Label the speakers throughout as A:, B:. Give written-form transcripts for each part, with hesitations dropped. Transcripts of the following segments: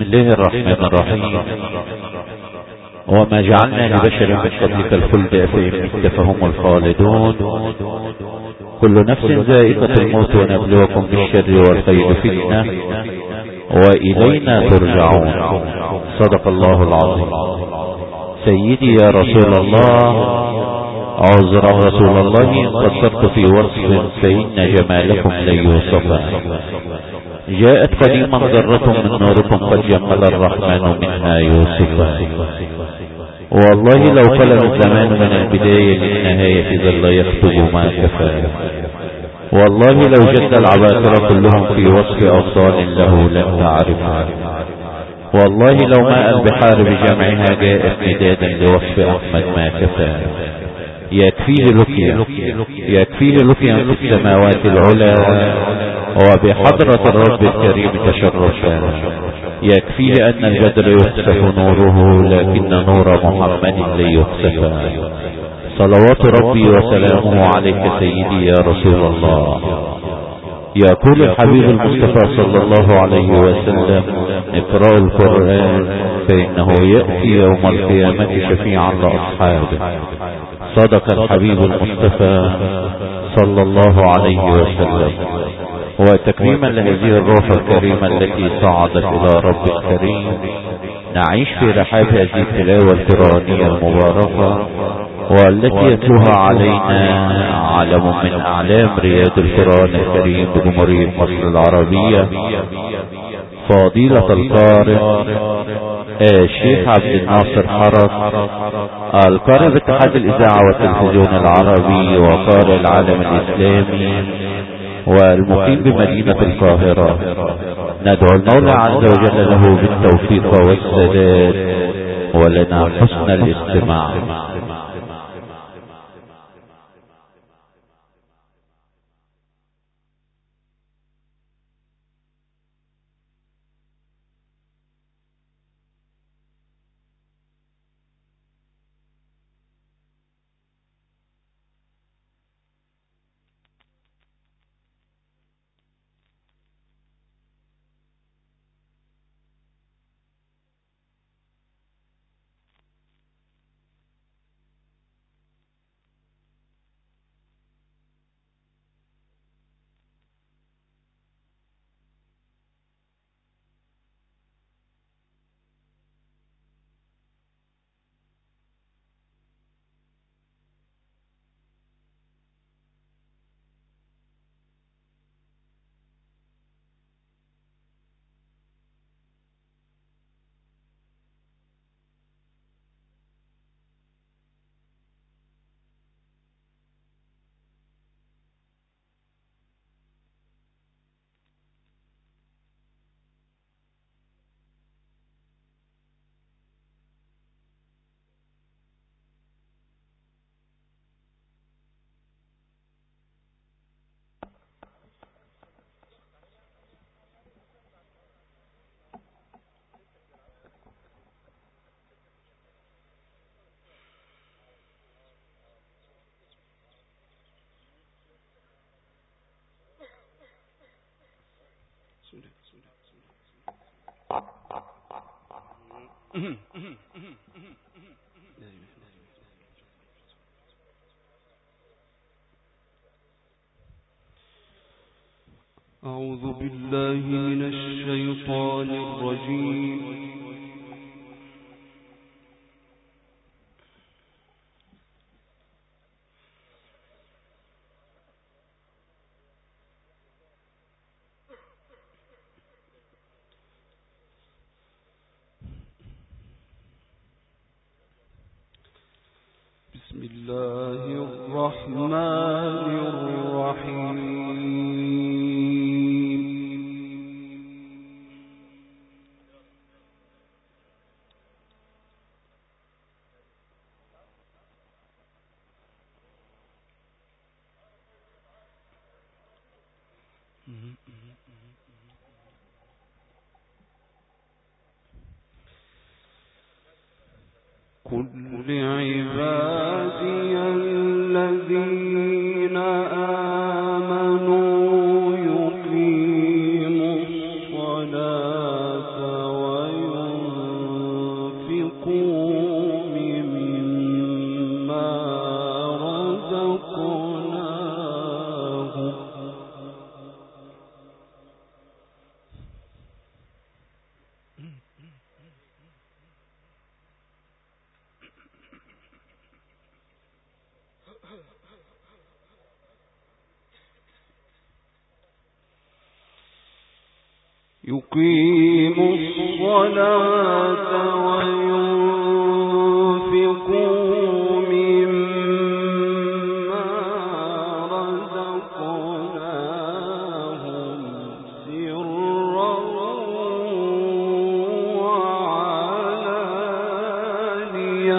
A: الله الرحمن الرحيم. وما جعلنا لبشر من قبلك الخلد أفإن مت فهم الخالدون. كل نفس ذائقة الموت ونبلوكم بالشر والخير فتنة وإلينا ترجعون. صدق الله العظيم. سيدي يا رسول الله، عذرا رسول الله إن قصرت في وصف فإن جمالكم لن يوصفا. جاءت قديما ذرة من نوركم قد جمل الرحمن منها يوصفا. والله لو فلت الزمان من البداية للنهاية ظل يكتب ما كفى. والله لو جد العباقرة كلهم في وصف أفضال له لن تعرفها. والله لو ماء البحار بجمعها جاءت مدادا لوصف أحمد ما كفى. يكفيه لقيا في السماوات العلى وبحضرة الرب الكريم تشرفا. يكفيه أن البدر يخسف نوره لكن نور محمد لن يخسفا. صلوات ربي وسلامه عليك سيدي يا رسول الله. يقول الحبيب المصطفى صلى الله عليه وسلم: اقرأوا القرآن فإنه يأتي يوم القيامة شفيعا لأصحابه. صدق الحبيب المصطفى صلى الله عليه وسلم. وتكريما لهذه الروح الكريمة التي صعدت إلى رب الكريم، نعيش في رحاب هذه التلاوة القرآنية المباركة، والتي يتلوها علينا علم من أعلام رياض القرآن الكريم بجمهورية مصر العربية، فضيلة القارئ الشيخ عبد الناصر حرس، القارئ باتحاد الإذاعة والتلفزيون العربي وقارئ العالم الإسلامي والمقيم بمدينة القاهرة. ندعو المولى عز وجل له بالتوفيق والسداد ولنا حسن الاستماع.
B: أعوذ بالله من الشيطان الرجيم. بسم الله الرحمن الرحيم. قل لعبادي الذين آمنوا يقيموا الصلاة يقيموا الصلاة وينفقوا مما رزقناهم سرا وعلانية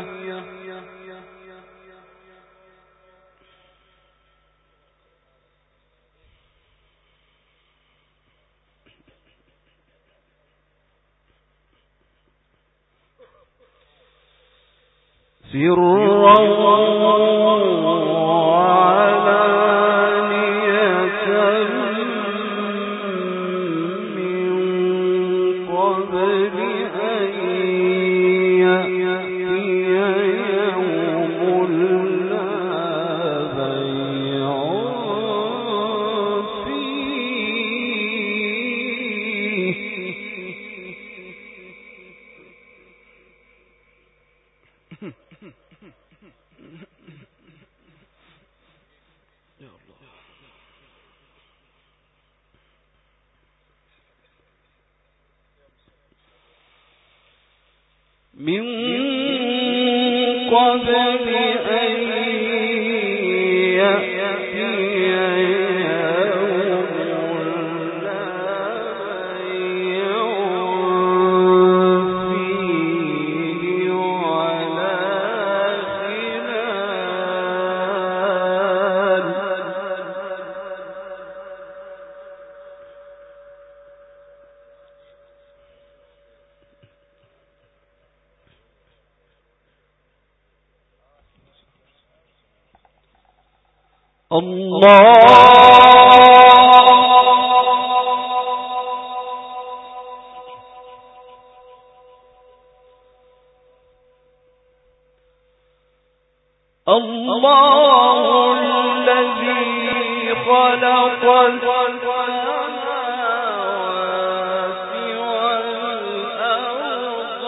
B: من قبل أن يأتي يوم لا بيع فيه ولا خلال الله الذي خلق السماوات والأرض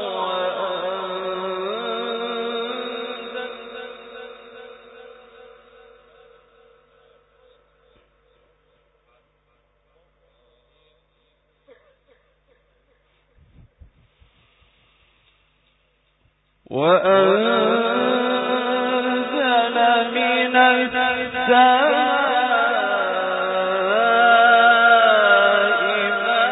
B: وأنزل من السماء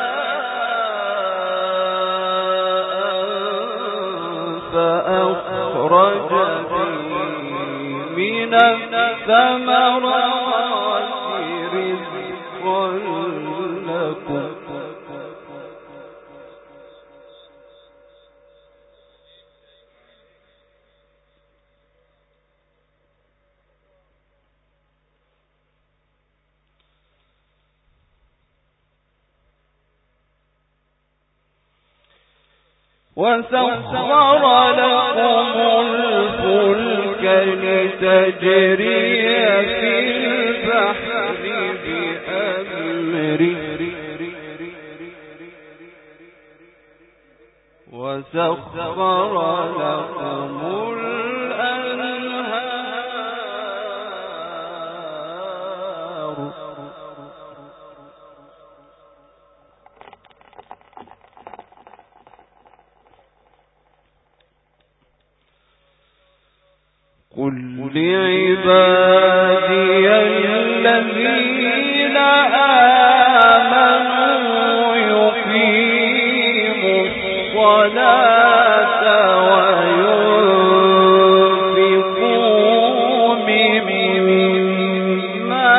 B: ماء فأخرج به من الثمرات رزقا لكم وسخر لكم الفلك لتجري في البحر بأمره وسخر لكم الأنهار قل لعبادي الذين آمنوا يقيموا الصلاة وينفقوا مما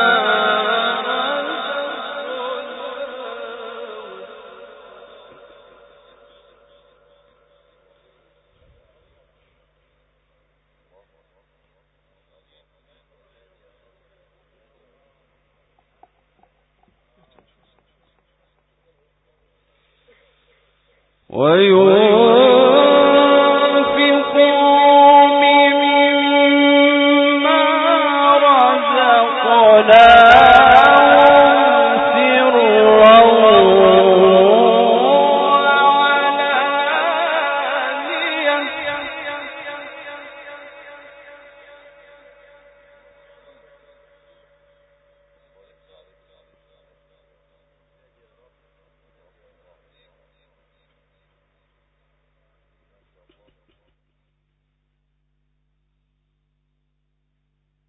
B: وينفقوا مما رزقناهم سرا وعلانية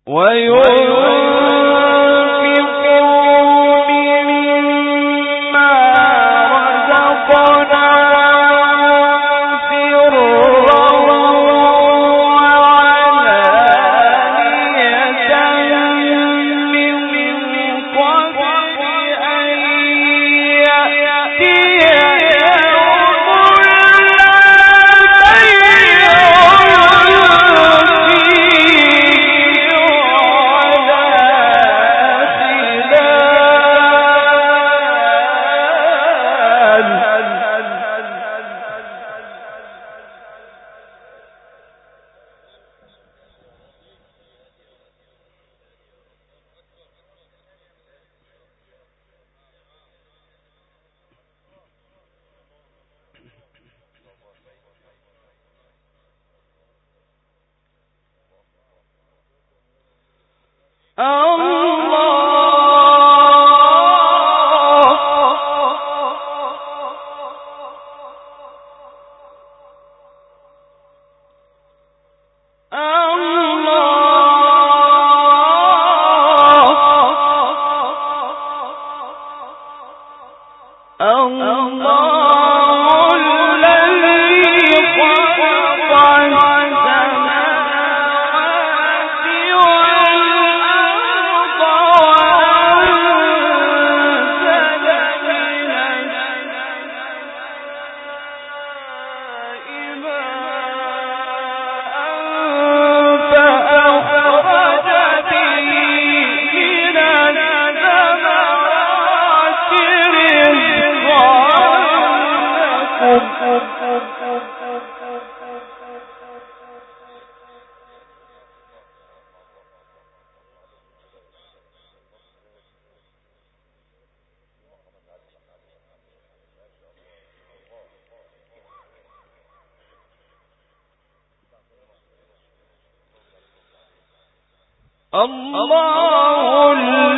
B: الله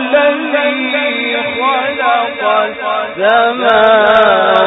B: الذي خلق السماوات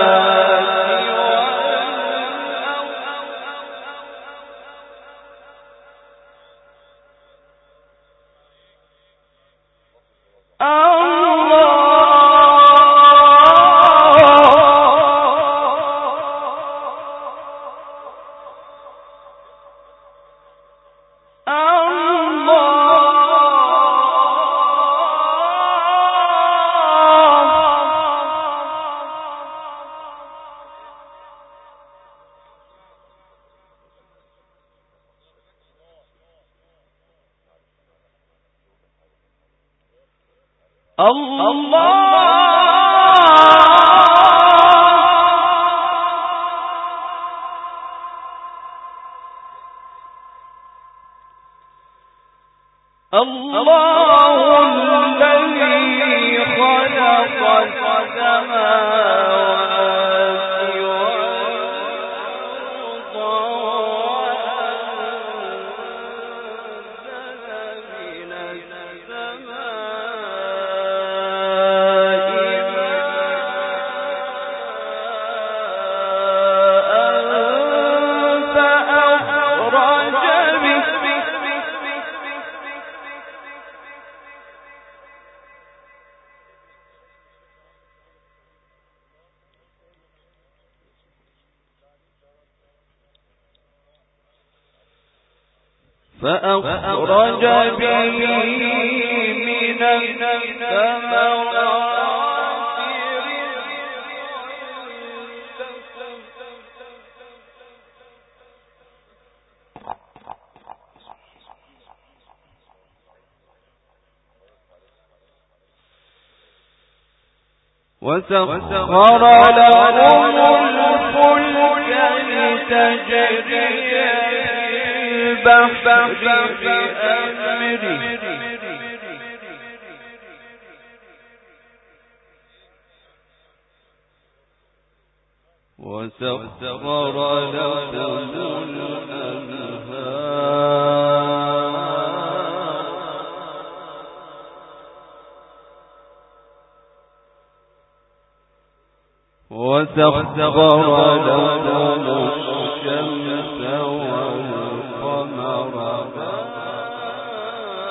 B: فأخرج به من الثمرات وسخر لهم الفلك لتجري البحر بأمره وسخر لهم وسخر لهم الشمس والقمر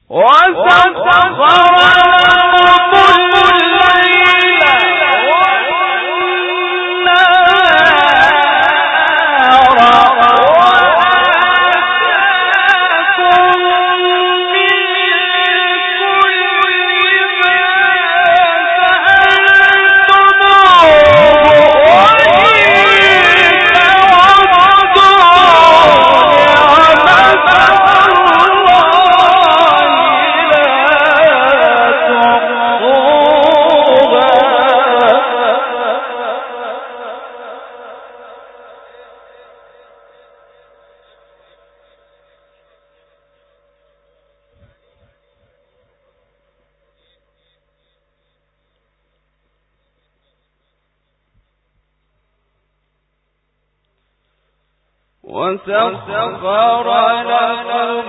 B: وسخر لكم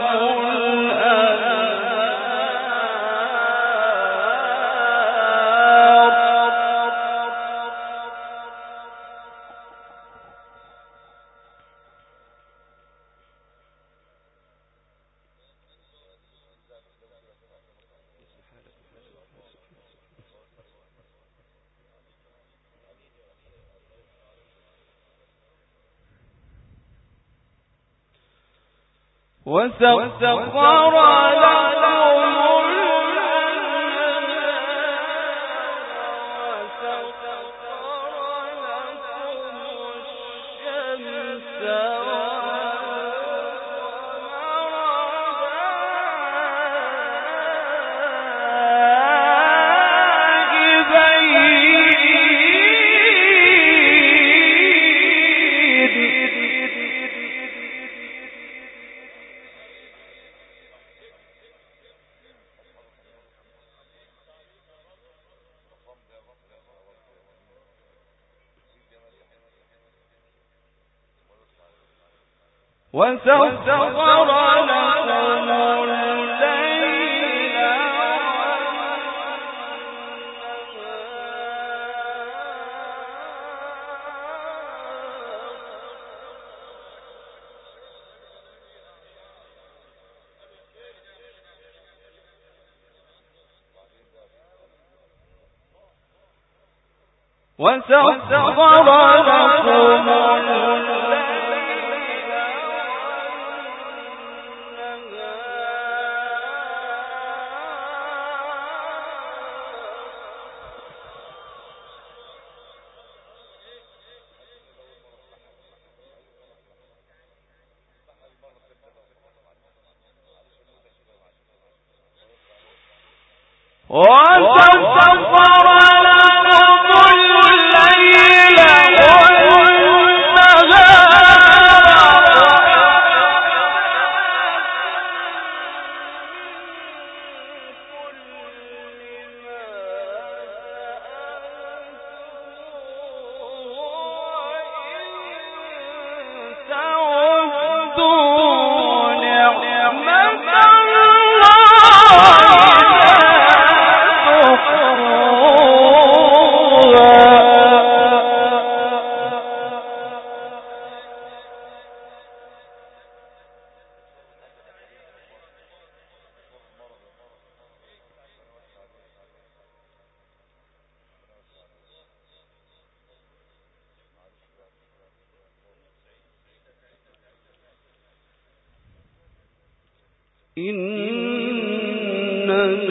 B: إن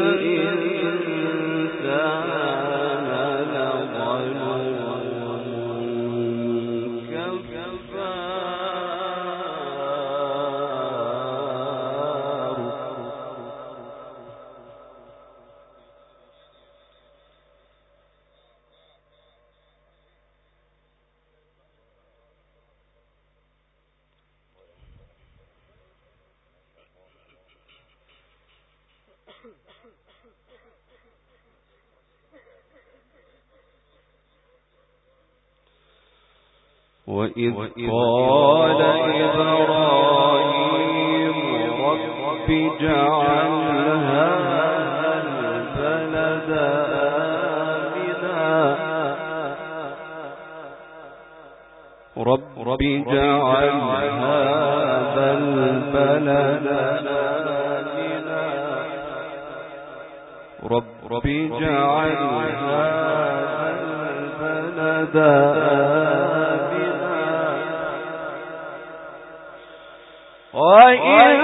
B: الإنسان لظلوم كفار. وإذ قال إبراهيم رب اجعل هذا البلد آمنا رب اجعل هذا البلد آمنا رب اجعل هذا البلد آمنا وإذ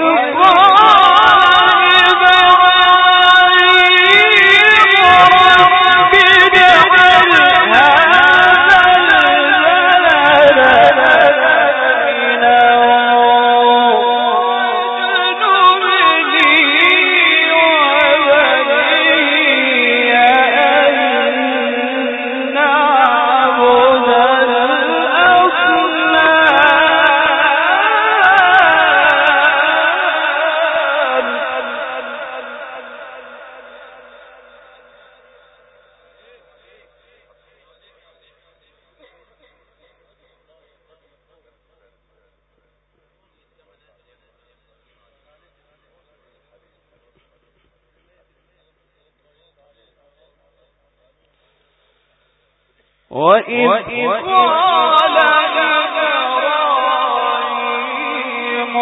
B: قال إبراهيم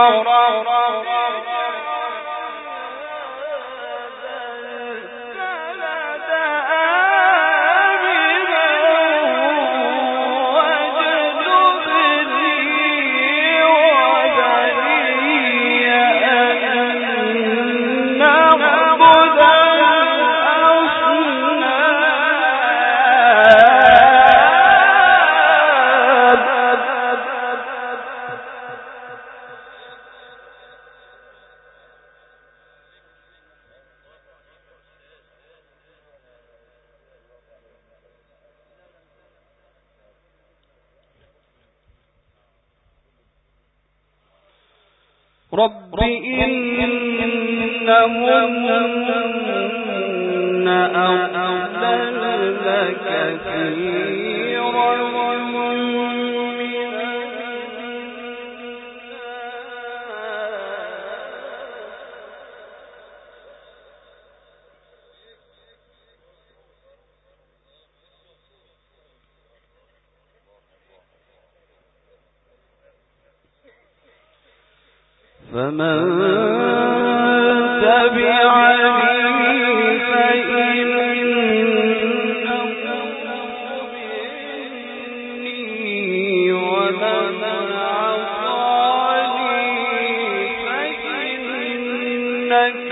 B: رب إنهن أضللن كثيرا فمن تبعني فإنه مني ومن عصاني فإنك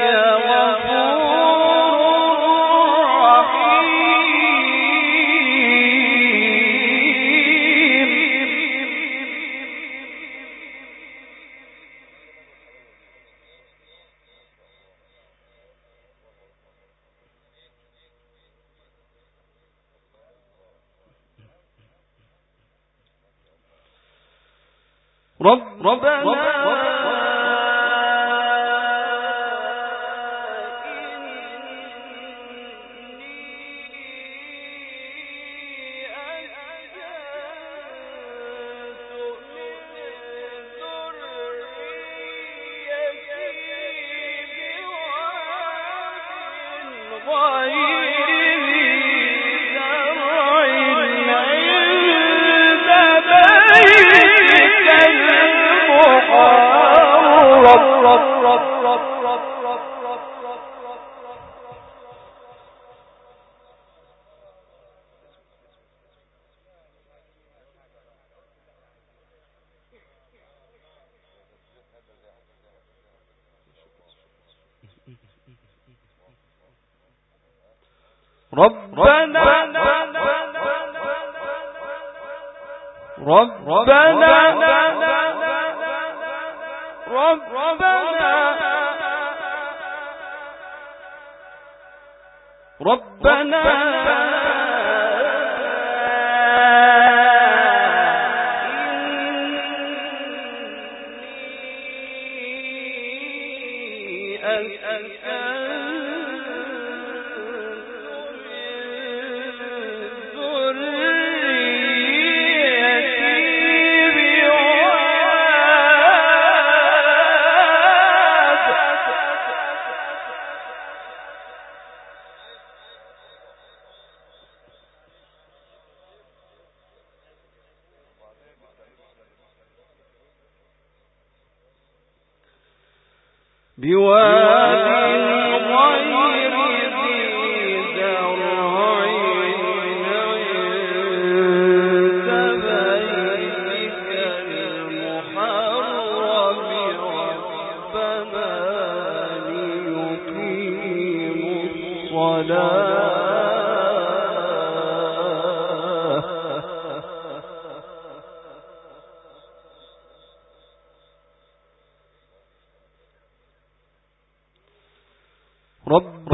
B: بواد غير ذي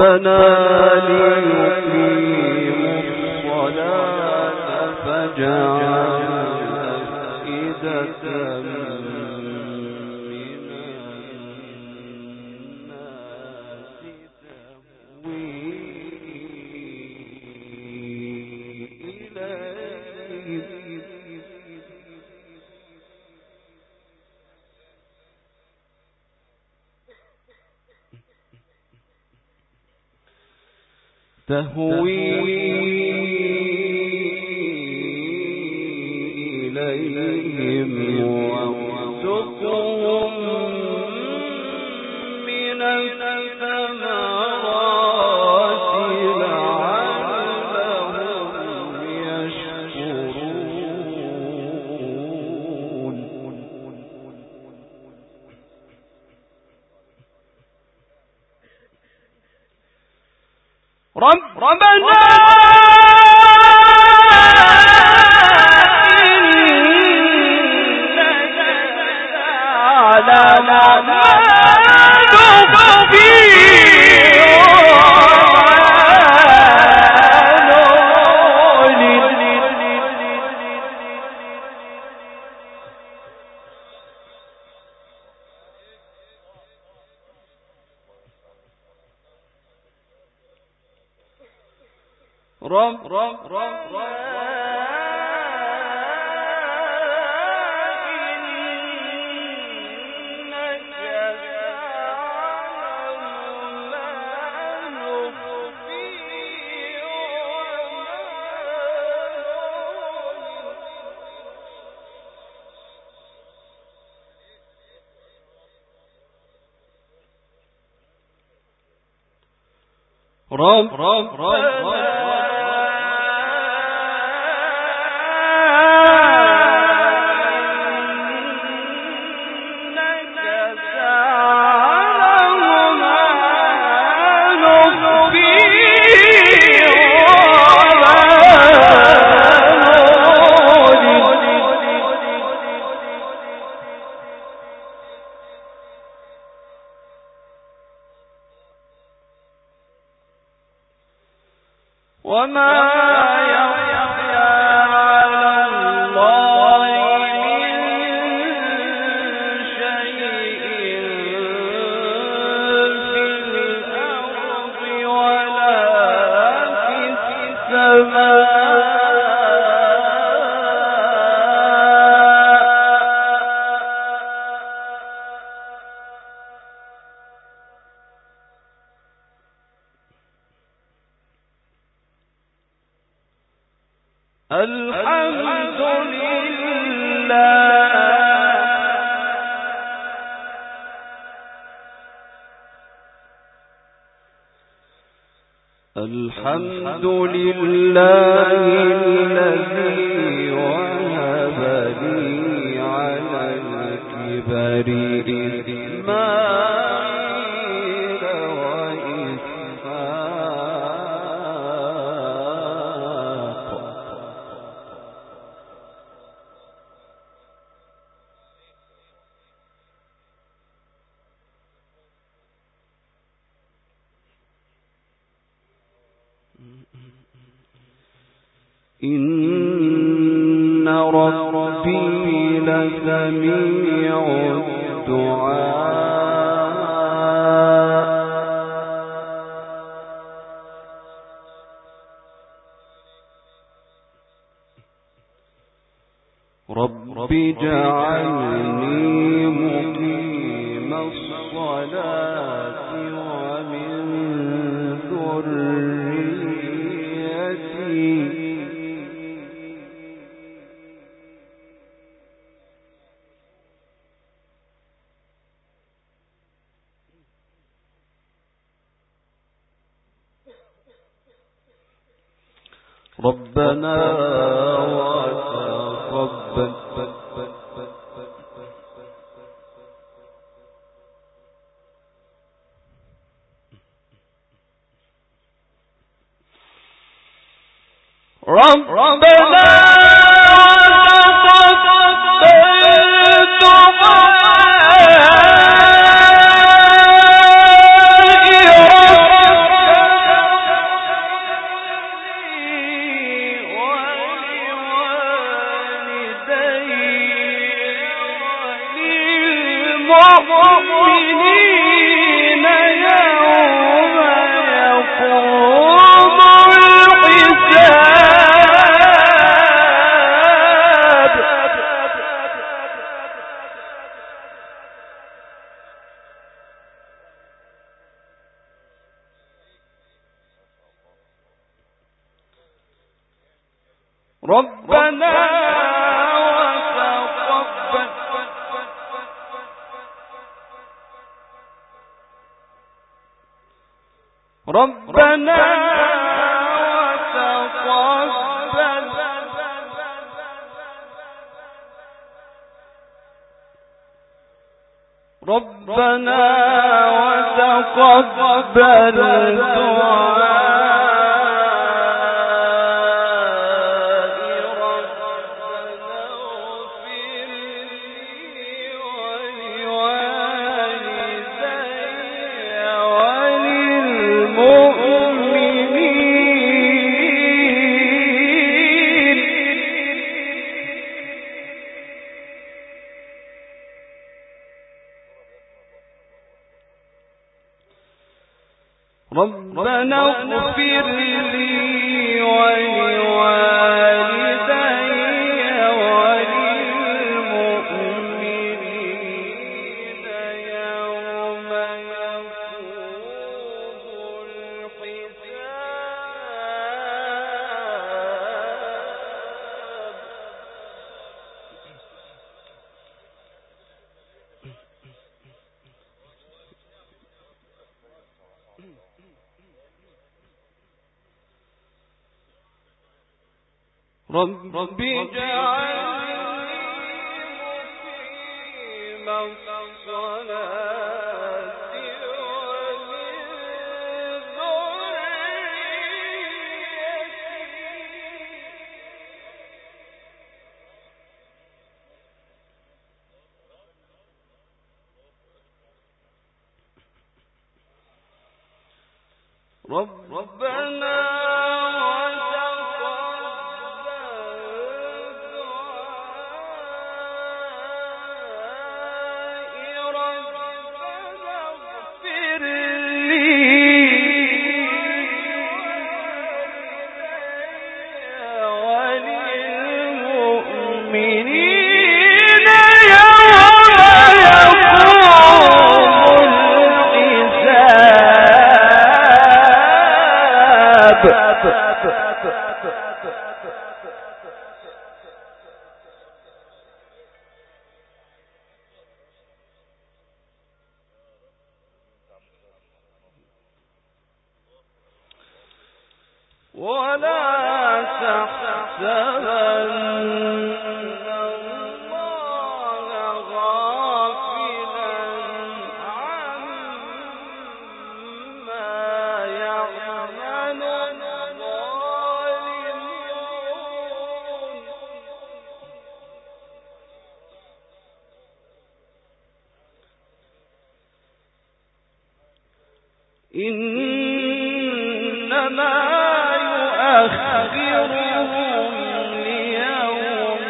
B: ربنا ليقيموا الصلاة فاجعل أفئدة من الناس تهوي إليهم وارزقهم من الثمرات لعلهم يشكرون ربنا وما يخفى على الله من شيء في الأرض ولا في السماء الحمد لله الحمد لله الذي وهب لي على الكبر إسماعيل وإسحاق إن ربي لسميع الدعاء رب اجعلني مقيم الصلاة ومن ذريتي ربنا وتقبل ربنا وتقبل ربنا اغفر لي ولوالدي وللمؤمنين يوم يقوم الحساب رب اجعلني مقيم الصلاة ومن ذريتي ربنا ولا تحسبن الله غافلا عما يعمل الظالمون إنما يؤخرهم ليوم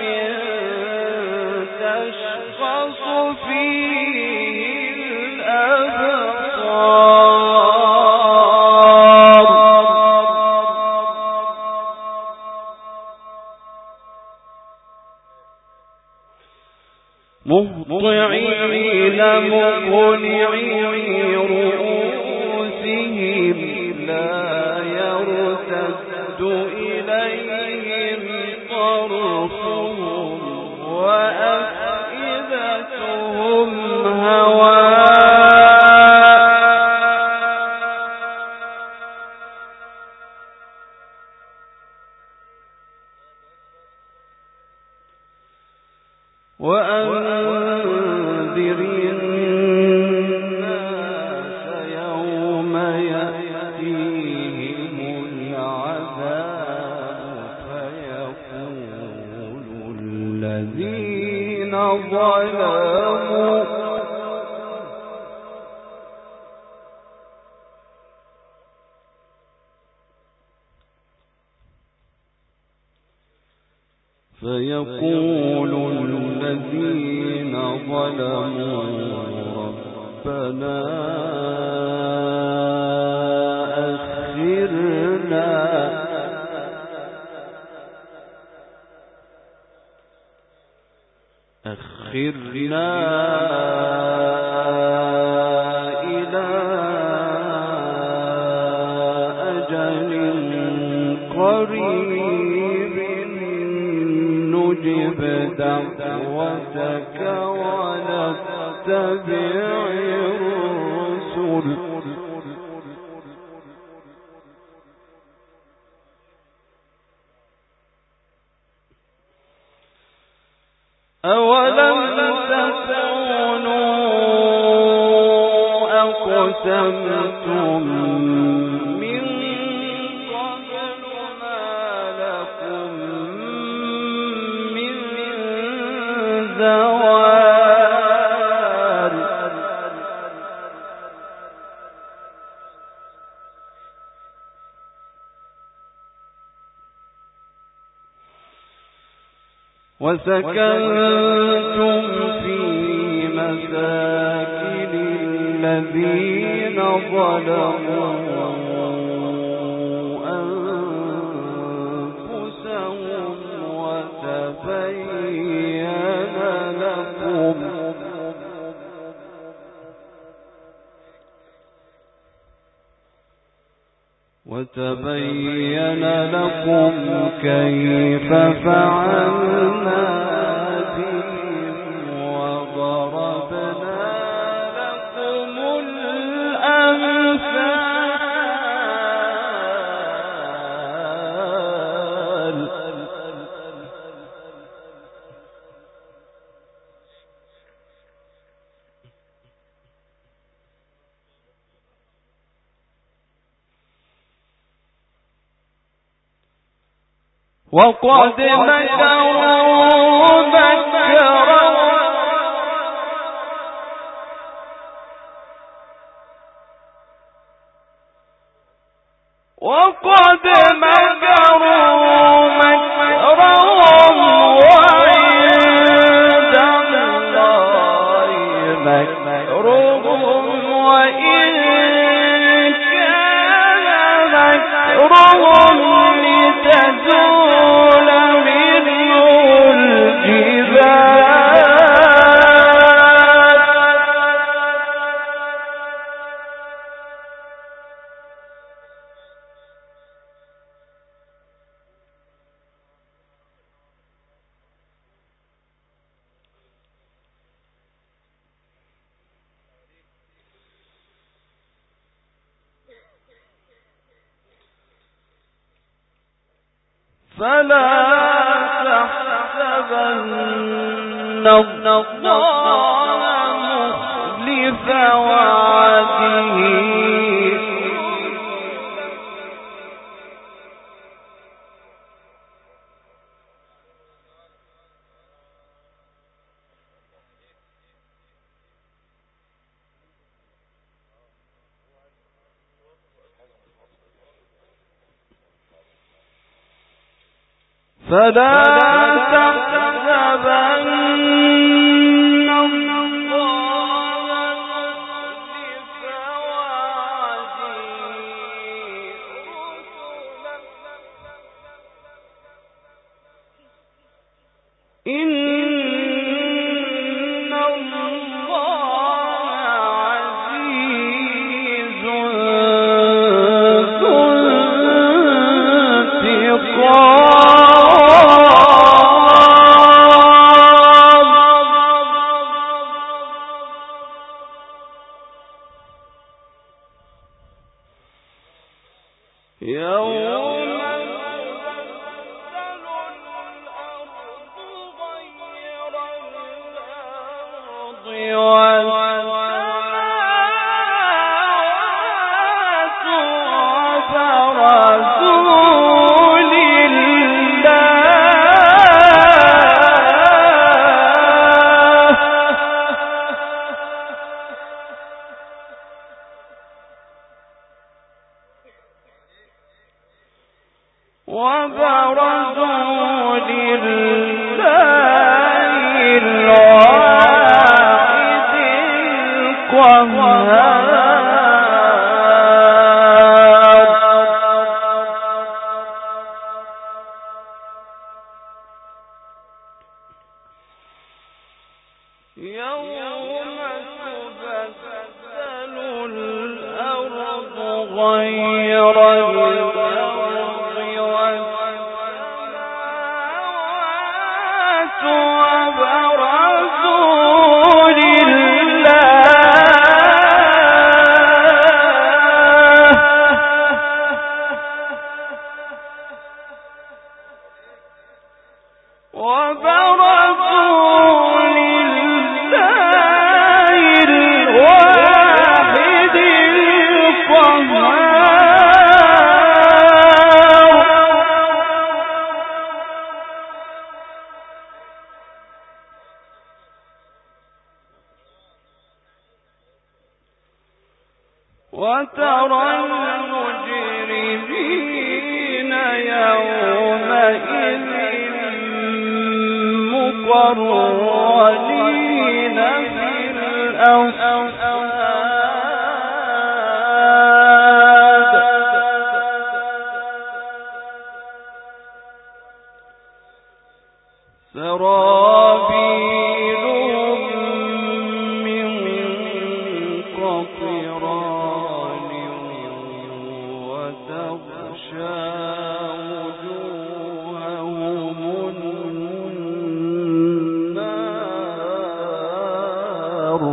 B: تشخص فيه الأبصار مهطعين مقنعي رؤوسهم لا يرتد إليهم طرفهم وأفئدتهم هواء وأنذر الناس يوم يأتيهم العذاب فيقول الذين ظلموا أخرنا إلى أجل قريب نجب دعوتك ونتبع الرسل أولم تكونوا أقسمتم من قبل ما لكم من زوال وسكنتم في مساكن الذين ظلموا أنفسهم وتبين لكم كيف فعلنا بهم وضربنا لكم الأمثال وقد مكروا مكرا وعند الله مكرهم وإن كان مكرهم لتزول منه الجبال فلا تحسبن الله مخلف وعده فلا تحسبن الله مخلف وعده إن الله عزيز ذو يوم تبدل الأرض غير الأرض والسماوات وبرزوا لله الواحد القهار وترى المجرمين يومئذ مقرنين في الأصفاد سرابيلهم من قطران وتغشى وجوههم النار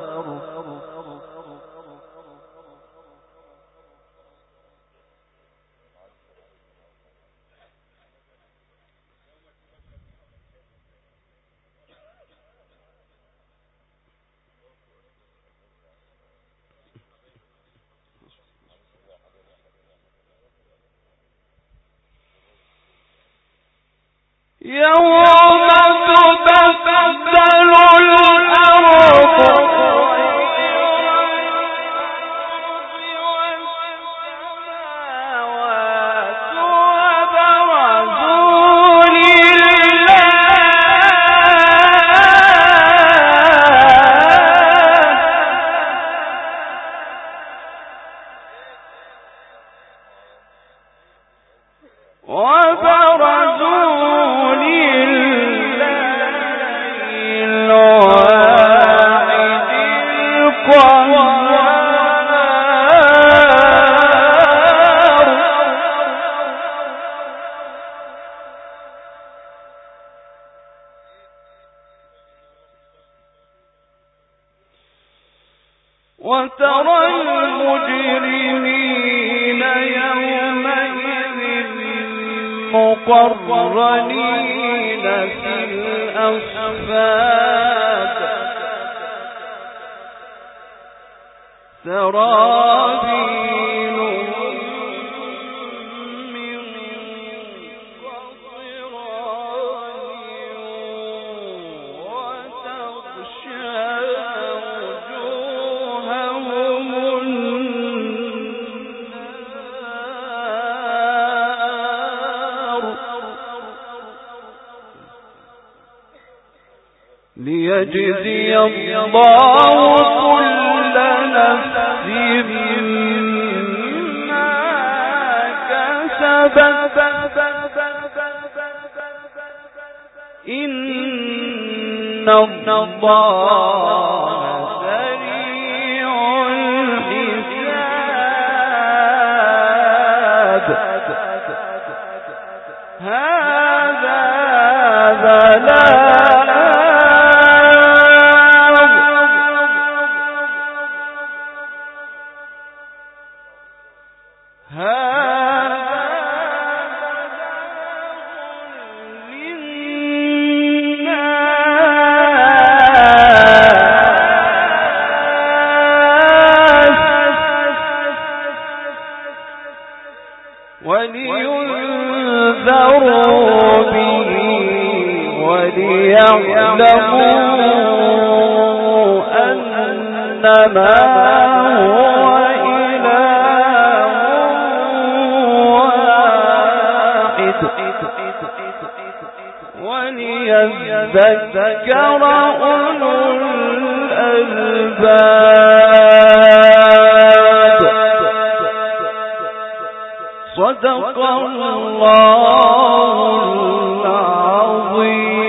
B: يوم تبدل الأرض والسماوات وبرزوا وترى المجرمين يومئذ مقرنين في الأصفاد سرابيلهم من قطران وتغشى وجوههم النار ليجزي الله كل نفس ما كسبت إن الله سريع الحساب هذا بلاغ ولينذروا به وليعلموا أنما هو إله واحد وليذكر أولو الألباب صدق الله العظيم.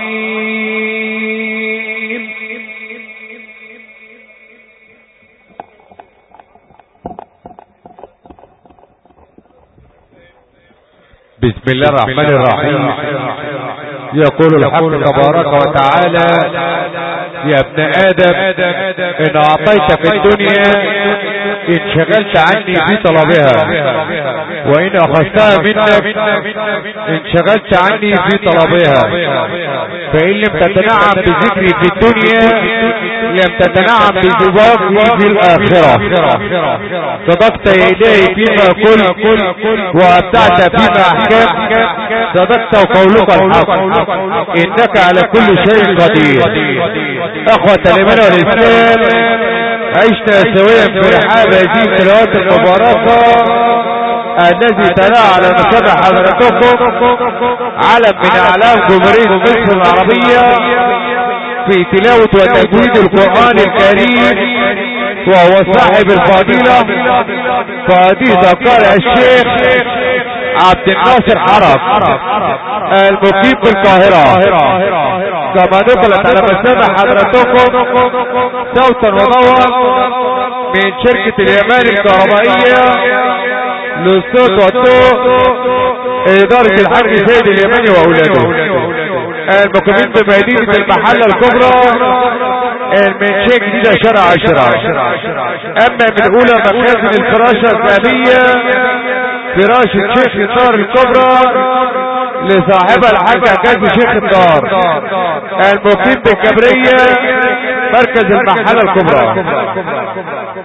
C: بسم الله الرحمن الرحيم. يقول الحق تبارك وتعالى: يا ابن آدم إن أعطيتك الدنيا انشغلت عني في طلبها، وإن أخذتها منك انشغلت عني في طلبها، فإن لم تتنعم بذكري في الدنيا لم تتنعم بذبابي في الآخرة. صدقت يا إلهي فيما قلت وأبدعت فيما أحكمت، صدقت وقولك الحق إنك على كل شيء قدير. أخوة الإيمان والإسلام، عشنا سويا في رحاب هذه الصلوات المباركة الذي تلا على نصب حضرتكم علم من أعلام جمهورية مصر العربية في تلاوة وتجويد القرآن الكريم، وهو صاحب الفضيلة فضيلة قال الشيخ عبد الناصر حرب المقيم بالقاهرة، كما نقلت على مسامع حضرتكم صوتا وضوءا من شركة اليمان الكهربائية للصوت والضوء إدارة الحاج سيد اليماني وأولاده المقيمين بمدينة المحلة الكبرى من شيخ جديدة شارع 10. أما من أولى مخازن الفراشة الذهبية فراش الشيخ الدار الكبرى لصاحبها الحاج حجاج شيخ الدار المقيم بالكبرية مركز المحلة الكبرى.